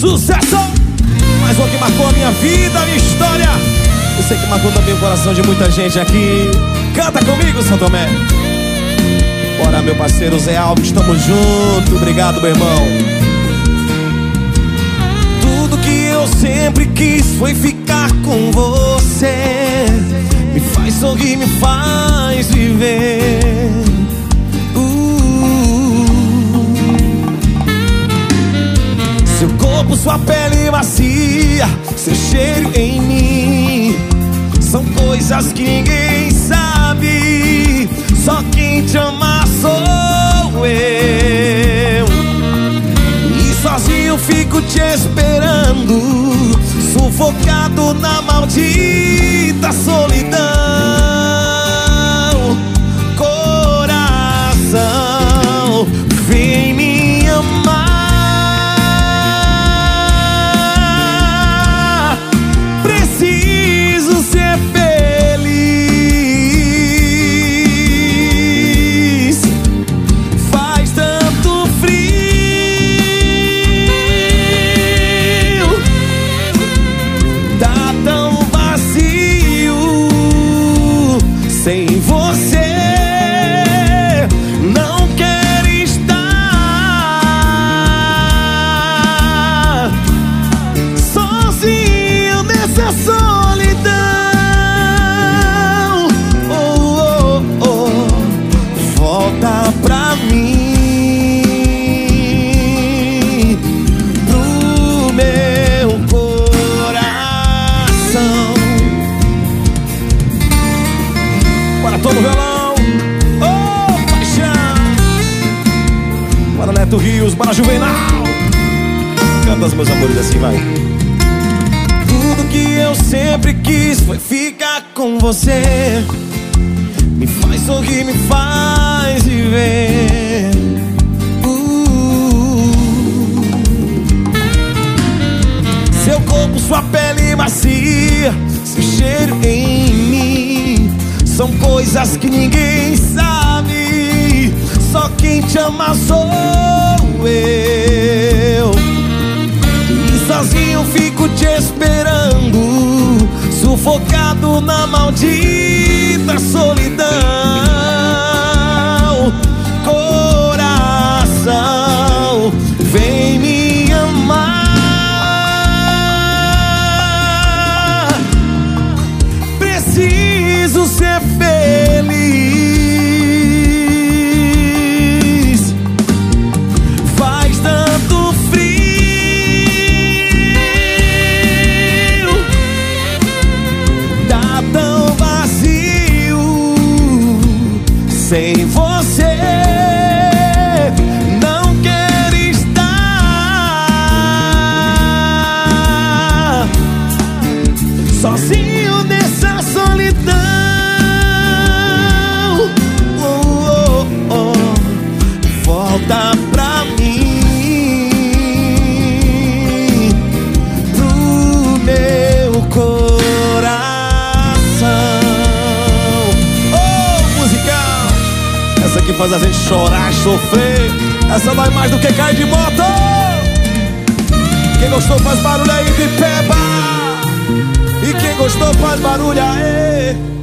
Sucesso! Mais uma que marcou a minha vida, a minha história. Eu sei que marcou também o coração de muita gente aqui. Canta comigo, São Tomé. Bora, meu parceiro Zé Alves, tamo junto. Obrigado, meu irmão. Tudo que eu sempre quis foi ficar com você. Me faz sorrir, me faz viver. Seu corpo, sua pele macia, seu cheiro em mim, são coisas que ninguém sabe. Só quem te ama sou eu. E sozinho fico te esperando, sufocado na maldita solidão. Coração, vem me amar. Preciso ser feliz. Faz tanto frio, tá tão vazio sem você. Não quero estar sozinho nessa solidão. Oh, oh, oh. Volta pra mim, pro meu coração. Bora todo violão. Oh, paixão. Bora Neto Rios, bora Juvenal. Canta os meus amores assim, vai. Tudo que eu sempre quis foi ficar com você. Me faz sorrir, me faz viver. Seu corpo, sua pele macia, seu cheiro em mim, são coisas que ninguém sabe. Só quem te ama sou eu. E sozinho fico te esperando, sufocado na maldita solidão. Coração, vem me amar. Preciso ser feliz. Faz tanto frio, tá tão vazio sem você. Não quero estar sozinho nessa solidão. Oh, oh, oh. Volta pra mim, pro meu coração. Oh, musical, essa que faz a gente chorar, sofrer. Essa dói mais do que cair de moto. Quem gostou faz barulho aí de peba. E quem gostou faz barulho aí.